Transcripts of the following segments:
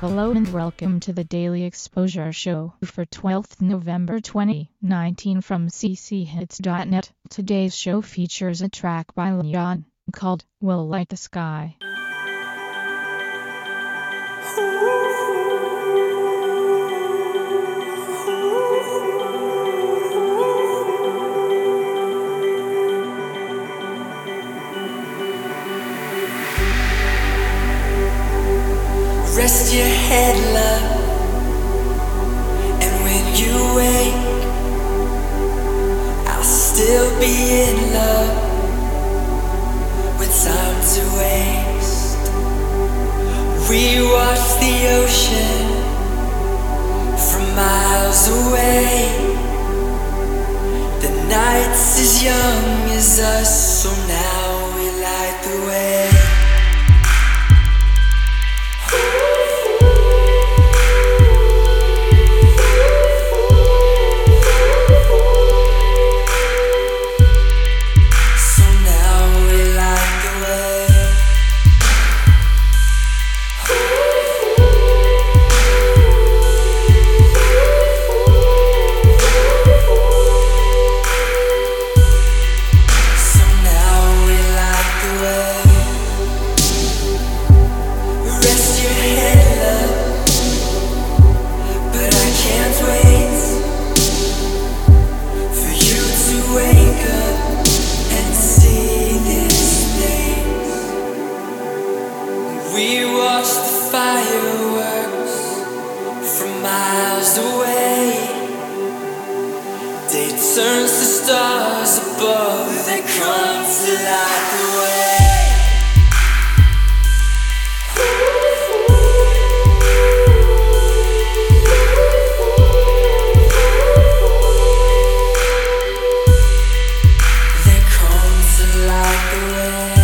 Hello and welcome to the Daily Exposure Show for 12th November 2019 from cchits.net. Today's show features a track by Leon called Will Light the Sky. Rest your head, love, and when you wake, I'll still be in love with time to waste. We watch the ocean from miles away. The night's as young as us, so now we light the way. We watch the fireworks from miles away. Day turns to stars above, they come to light the way. They come to light the way.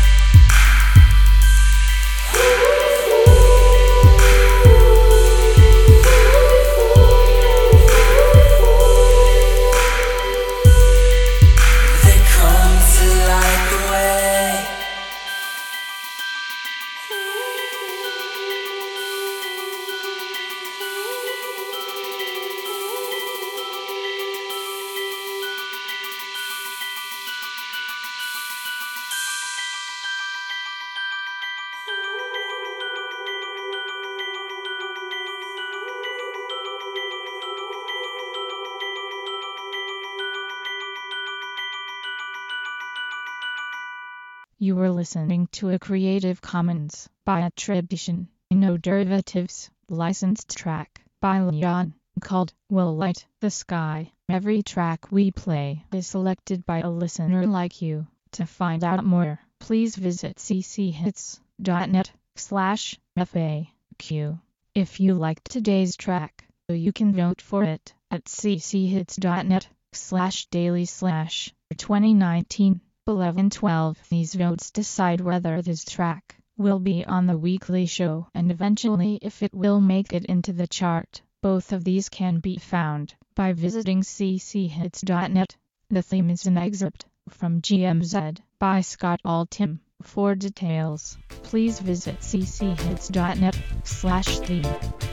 You were listening to a Creative Commons by attribution, no derivatives, licensed track by Leon called Will Light the Sky. Every track we play is selected by a listener like you. To find out more, please visit cchits.net/FAQ. If you liked today's track, you can vote for it at cchits.net/daily/2019. 11-12. These votes decide whether this track will be on the weekly show and eventually if it will make it into the chart. Both of these can be found by visiting cchits.net. The theme is an excerpt from GMZ by Scott Altham. For details, please visit cchits.net/theme.